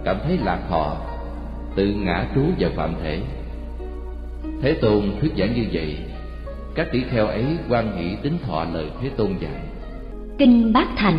cảm thấy lạc thọ, tự ngã trú vào phạm thể. Thế Tôn thuyết giảng như vậy, các tỷ kheo ấy hoan hỷ tín thọ lời Thế Tôn dạy. Kinh Bát Thành.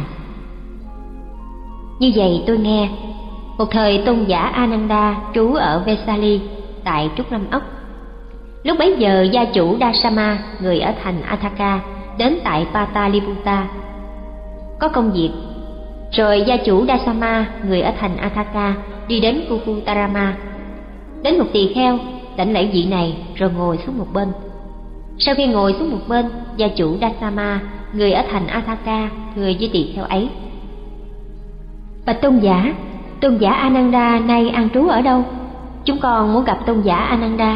Như vậy tôi nghe, một thời tôn giả Ananda trú ở Vesali tại Trúc Lâm Ốc. Lúc bấy giờ gia chủ Dasama, người ở thành Athaka, đến tại Pataliputta có công việc. Rồi gia chủ Dasama, người ở thành Athaka, đi đến Kukutarama. Đến một tỳ kheo, đảnh lễ vị này rồi ngồi xuống một bên. Sau khi ngồi xuống một bên, gia chủ Dasama, người ở thành Athaka, thưa với tỳ kheo ấy: Bạch tôn giả Ananda nay an trú ở đâu? Chúng con muốn gặp tôn giả Ananda.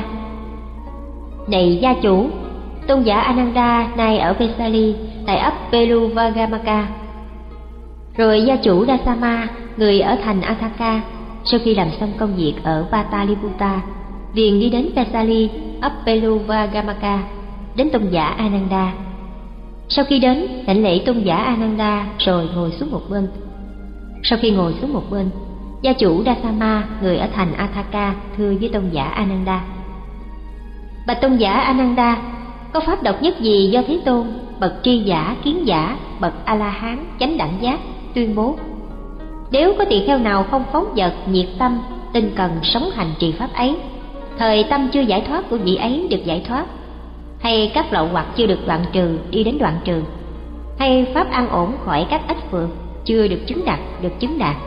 Này gia chủ, tôn giả Ananda nay ở Vesali tại ấp Peluvagamaka. Rồi gia chủ Dasama, người ở thành Athaka, sau khi làm xong công việc ở Pataliputta, liền đi đến Vesali, ấp Peluvagamaka, đến tôn giả Ananda. Sau khi đến, đảnh lễ tôn giả Ananda rồi ngồi xuống một bên. Sau khi ngồi xuống một bên, gia chủ Dasama, người ở thành Athaka, thưa với tôn giả Ananda: Bạch tôn giả Ananda, có pháp độc nhất gì do Thế Tôn, bậc tri giả, kiến giả, bậc A-la-hán, chánh đẳng giác tuyên bố? Nếu có tỳ kheo nào không phóng dật, nhiệt tâm, tinh cần sống hành trì pháp ấy, thời tâm chưa giải thoát của vị ấy được giải thoát, hay các lậu hoặc chưa được đoạn trừ đi đến đoạn trừ, hay pháp an ổn khỏi các ách phược chưa được chứng đạt được chứng đạt.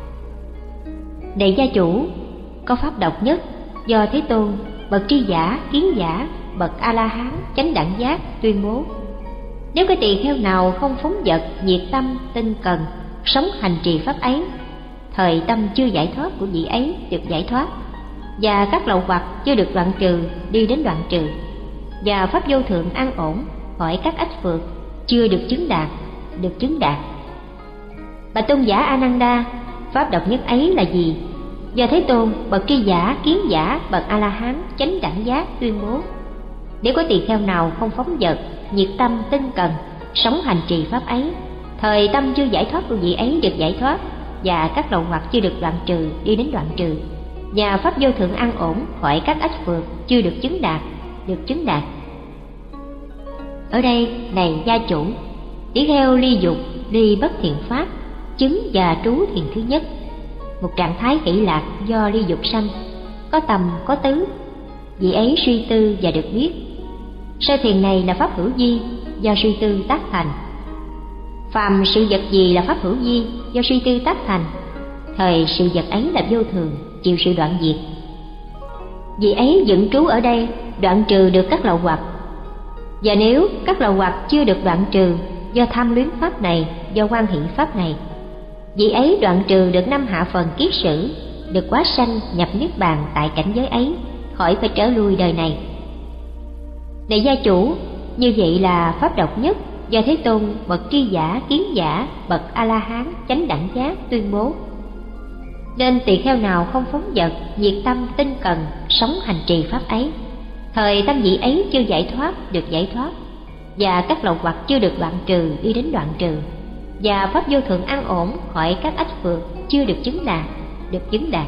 Này gia chủ, có pháp độc nhất do Thế Tôn, bậc tri giả, kiến giả, bậc A-la-hán, chánh đẳng giác tuyên bố: Nếu cái tỳ kheo nào không phóng dật, nhiệt tâm, tinh cần sống hành trì pháp ấy, thời tâm chưa giải thoát của vị ấy được giải thoát, và các lậu hoặc chưa được đoạn trừ đi đến đoạn trừ, và pháp vô thượng an ổn khỏi các ách phược chưa được chứng đạt được chứng đạt. Bạch tôn giả Ananda, pháp độc nhất ấy là gì? Do Thế Tôn, bậc tri giả, kiến giả, bậc A-la-hán, chánh đẳng giác tuyên bố: Nếu có tỳ kheo nào không phóng dật, nhiệt tâm, tinh cần sống hành trì pháp ấy, thời tâm chưa giải thoát của vị ấy được giải thoát, và các lậu hoặc chưa được đoạn trừ đi đến đoạn trừ, và pháp vô thượng an ổn khỏi các ách phược chưa được chứng đạt được chứng đạt. Ở đây, này gia chủ, tỷ kheo ly dục, ly bất thiện pháp, chứng và trú thiền thứ nhất, một trạng thái hỷ lạc do ly dục sanh, có tầm có tứ, vị ấy suy tư và được biết. Sơ thiền này là pháp hữu vi, do suy tư tác thành. Phàm sự vật gì là pháp hữu vi, do suy tư tác thành, thời sự vật ấy là vô thường, chịu sự đoạn diệt. Vị ấy dựng trú ở đây, đoạn trừ được các lậu hoặc. Và nếu các lậu hoặc chưa được đoạn trừ do tham luyến pháp này, do hoan hỷ pháp này, vị ấy đoạn trừ được 5 hạ phần kiết sử, được quá sanh nhập niết bàn tại cảnh giới ấy, khỏi phải trở lui đời này. Này gia chủ, như vậy là pháp độc nhất do Thế Tôn, bậc tri giả, kiến giả, bậc A-la-hán, chánh đẳng giác tuyên bố. Nên tỳ kheo nào không phóng dật, nhiệt tâm, tinh cần sống hành trì pháp ấy, thời tâm vị ấy chưa giải thoát được giải thoát, và các lậu hoặc chưa được đoạn trừ đi đến đoạn trừ, và pháp vô thượng an ổn khỏi các ách phược chưa được chứng đạt được chứng đạt.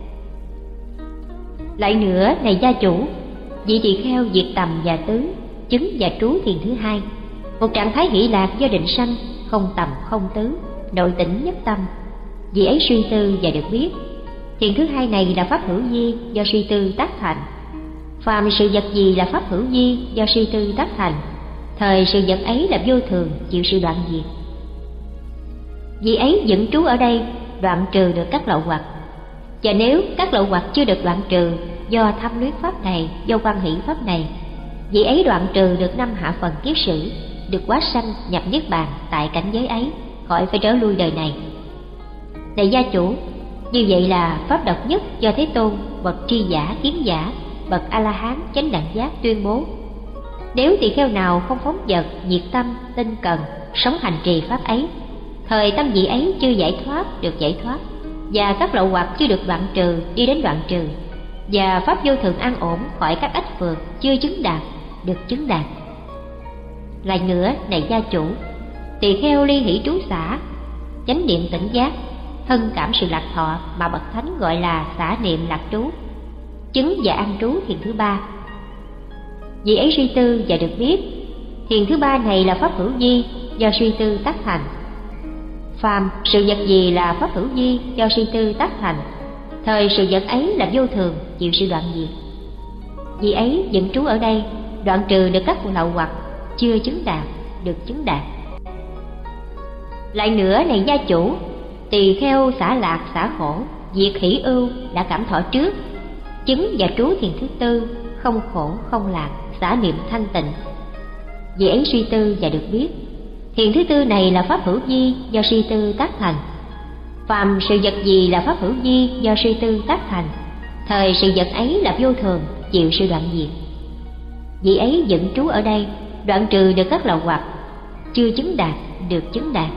Lại nữa, này gia chủ, vị tỳ kheo diệt tầm và tứ, chứng và trú thiền thứ hai, một trạng thái hỷ lạc do định sanh, không tầm không tứ, nội tỉnh nhất tâm, vị ấy suy tư và được biết. Thiền thứ hai này là pháp hữu vi, do suy tư tác thành. Phàm sự vật gì là pháp hữu vi, do suy tư tác thành, thời sự vật ấy là vô thường, chịu sự đoạn diệt. Vị ấy dựng trú ở đây, đoạn trừ được các lậu hoặc. Và nếu các lậu hoặc chưa được đoạn trừ do tham luyến pháp này, do hoan hỷ pháp này, vị ấy đoạn trừ được 5 hạ phần kiết sử, được quá sanh nhập niết bàn tại cảnh giới ấy, khỏi phải trở lui đời này. Này gia chủ, như vậy là pháp độc nhất do Thế Tôn, bậc tri giả, kiến giả, bậc A-la-hán, chánh đẳng giác tuyên bố. Nếu tỳ kheo nào không phóng dật, nhiệt tâm, tinh cần sống hành trì pháp ấy, thời tâm vị ấy chưa giải thoát được giải thoát, và các lậu hoặc chưa được đoạn trừ đi đến đoạn trừ, và pháp vô thường an ổn khỏi các ách phược chưa chứng đạt được chứng đạt. Lại nữa, này gia chủ, tỳ kheo ly hỷ trú xả, chánh niệm tỉnh giác, thân cảm sự lạc thọ mà bậc thánh gọi là xả niệm lạc trú, chứng và an trú thiền thứ ba. Vị ấy suy tư và được biết thiền thứ ba này là pháp hữu vi do suy tư tác thành. Phàm sự vật gì là pháp hữu vi do suy tư tác thành, thời sự vật ấy là vô thường, chịu sự đoạn diệt. Vị ấy vẫn trú ở đây, đoạn trừ được các lậu hoặc, chưa chứng đạt, được chứng đạt. Lại nữa này gia chủ, tỳ kheo xả lạc xả khổ, diệt hỷ ưu đã cảm thọ trước, chứng và trú thiền thứ tư, không khổ không lạc, xả niệm thanh tịnh. Vị ấy suy tư và được biết thiền thứ tư này là pháp hữu vi do suy tư tác thành. Phàm sự vật gì là pháp hữu vi do suy tư tác thành, thời sự vật ấy là vô thường, chịu sự đoạn diệt. Vị ấy vẫn trú ở đây, đoạn trừ được các lậu hoặc, chưa chứng đạt, được chứng đạt.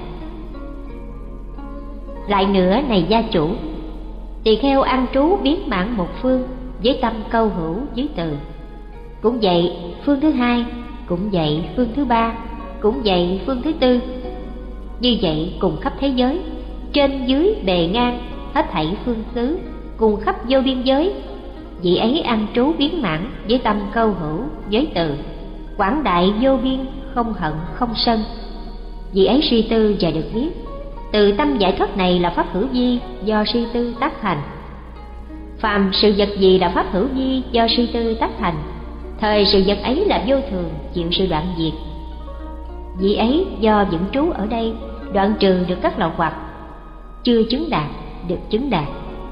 Lại nữa này gia chủ, tỳ kheo an trú biến mãn một phương, với tâm câu hữu dưới từ. Cũng vậy phương thứ hai, cũng vậy phương thứ ba, cũng vậy phương thứ tư. Như vậy cùng khắp thế giới, trên dưới bề ngang, hết thảy phương xứ, cùng khắp vô biên giới. Vị ấy an trú biến mãn với tâm câu hữu giới từ, quảng đại vô biên, không hận không sân. Vị ấy suy tư và được biết từ tâm giải thoát này là pháp hữu vi do suy tư tác thành. Phàm sự vật gì là pháp hữu vi do suy tư tác thành, thời sự vật ấy là vô thường, chịu sự đoạn diệt. Vị ấy do vững trú ở đây, đoạn trừ được các lậu hoặc, chưa chứng đạt, được chứng đạt.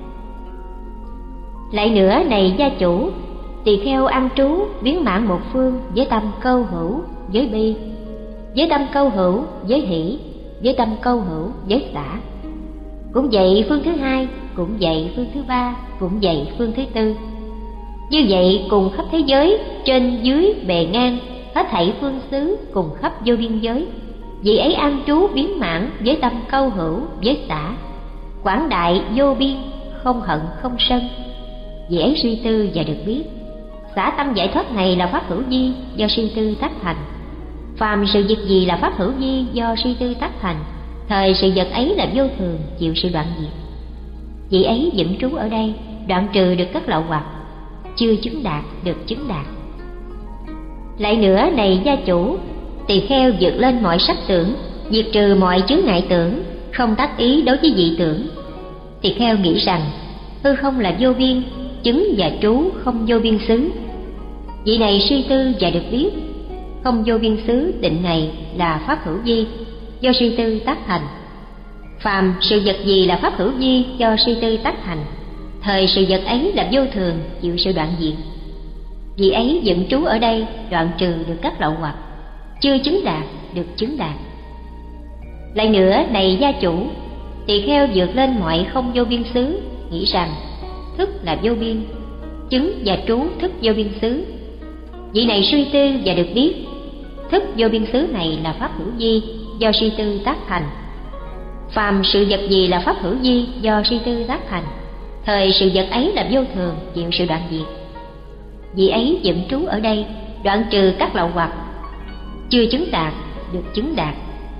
Lại nữa này gia chủ, tỳ kheo an trú biến mãn một phương với tâm câu hữu với bi, với tâm câu hữu với hỷ, với tâm câu hữu với xả. Cũng vậy phương thứ hai, cũng vậy phương thứ ba, cũng vậy phương thứ tư. Như vậy cùng khắp thế giới, trên dưới bề ngang, hết thảy phương xứ, cùng khắp vô biên giới. Vị ấy an trú biến mãn với tâm câu hữu với xả, quảng đại vô biên, không hận không sân. Vị ấy suy tư và được biết xả tâm giải thoát này là pháp hữu vi do suy tư tác thành. Phàm sự việc gì là pháp hữu vi do suy tư tác thành, thời sự vật ấy là vô thường, chịu sự đoạn diệt. Vị ấy vững trú ở đây, đoạn trừ được các lậu hoặc, chưa chứng đạt, được chứng đạt. Lại nữa này gia chủ, tỳ kheo vượt lên mọi sắc tưởng, diệt trừ mọi chướng ngại tưởng, không tác ý đối với dị tưởng. Tỳ kheo nghĩ rằng hư không là vô biên, chứng và trú không vô biên xứ. Vị này suy tư và được biết không vô biên xứ định này là pháp hữu vi do suy tư tác thành. Phàm sự vật gì là pháp hữu vi do suy tư tác thành, thời sự vật ấy là vô thường, chịu sự đoạn diệt. Vị ấy vững trú ở đây, đoạn trừ được các lậu hoặc, chưa chứng đạt, được chứng đạt. Lại nữa này gia chủ, tỳ kheo vượt lên mọi không vô biên xứ, nghĩ rằng thức là vô biên, chứng và trú thức vô biên xứ. Vị này suy tư và được biết thức vô biên xứ này là pháp hữu vi do suy tư tác thành. Phàm sự vật gì là pháp hữu vi do suy tư tác thành, thời sự vật ấy là vô thường, chịu sự đoạn diệt. Vị ấy vững trú ở đây, đoạn trừ các lậu hoặc, chưa chứng đạt, được chứng đạt.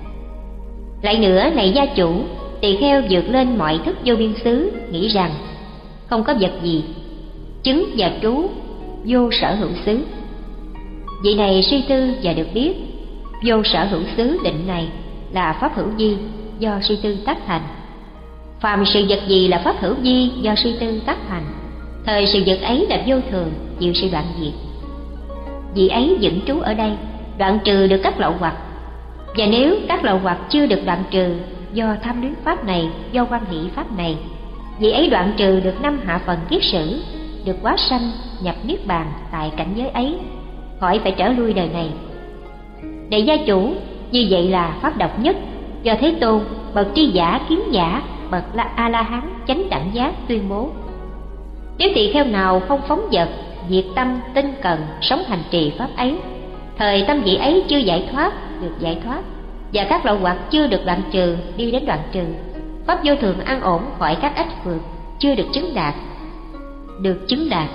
Lại nữa này gia chủ, tỳ kheo vượt lên mọi thức vô biên xứ, nghĩ rằng không có vật gì, chứng và trú vô sở hữu xứ. Vị này suy tư và được biết vô sở hữu xứ định này là pháp hữu vi do suy tư tác thành. Phàm sự vật gì là pháp hữu vi do suy tư tác thành, thời sự vật ấy là vô thường, chịu sự đoạn diệt. Vị ấy vững trú ở đây, đoạn trừ được các lậu hoặc. Và nếu các lậu hoặc chưa được đoạn trừ do tham luyến pháp này, do quan hỷ pháp này, vị ấy đoạn trừ được 5 hạ phần kiết sử, được hóa sanh nhập niết bàn tại cảnh giới ấy, khỏi phải trở lui đời này. Đại gia chủ, như vậy là pháp độc nhất do Thế Tôn, bậc tri giả kiến giả, bậc A La Hán chánh đẳng giác tuyên bố. Nếu tỳ kheo nào không phóng dật, diệt tâm tinh cần, sống hành trì pháp ấy, thời tâm vị ấy chưa giải thoát, được giải thoát, và các lậu hoặc chưa được đoạn trừ, đi đến đoạn trừ, pháp vô thường an ổn khỏi các ách phược, chưa được chứng đạt, được chứng đạt.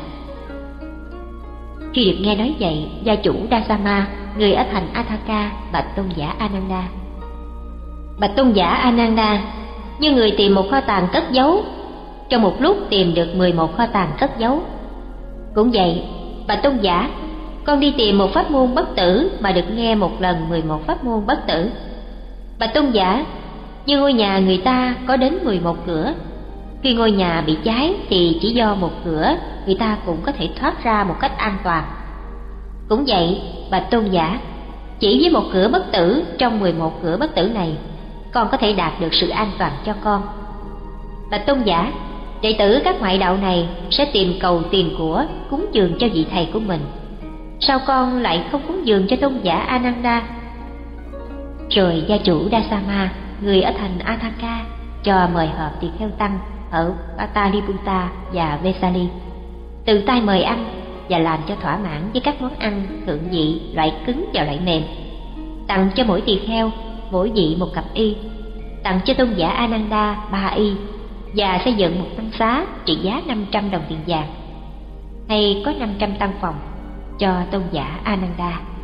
Khi được nghe nói vậy, gia chủ Dasama, người ở thành Athaka, bạch tôn giả Ananda. Bạch tôn giả Ananda, như người tìm một kho tàng cất giấu, trong một lúc tìm được 11 kho tàng cất giấu. Cũng vậy, bạch tôn giả, con đi tìm một pháp môn bất tử mà được nghe một lần 11 pháp môn bất tử. Bạch tôn giả, như ngôi nhà người ta có đến 11 cửa, khi ngôi nhà bị cháy thì chỉ do một cửa người ta cũng có thể thoát ra một cách an toàn. Cũng vậy, bạch tôn giả, chỉ với một cửa bất tử trong 11 cửa bất tử này, con có thể đạt được sự an toàn cho con. Bạch tôn giả, đệ tử các ngoại đạo này sẽ tìm cầu tiền của cúng dường cho vị thầy của mình, sao con lại không cúng dường cho tôn giả Ananda? Rồi gia chủ Dasama, người ở thành Athaka, cho mời họp tỳ kheo tăng ở Pataliputta và Vesali, từ tay mời ăn và làm cho thỏa mãn với các món ăn thượng vị, loại cứng và loại mềm, tặng cho mỗi tỳ kheo mỗi vị một cặp y, tặng cho tôn giả Ananda 3 y, và xây dựng một tăng xá trị giá 500 đồng tiền vàng, hay có 500 tăng phòng cho tôn giả Ananda.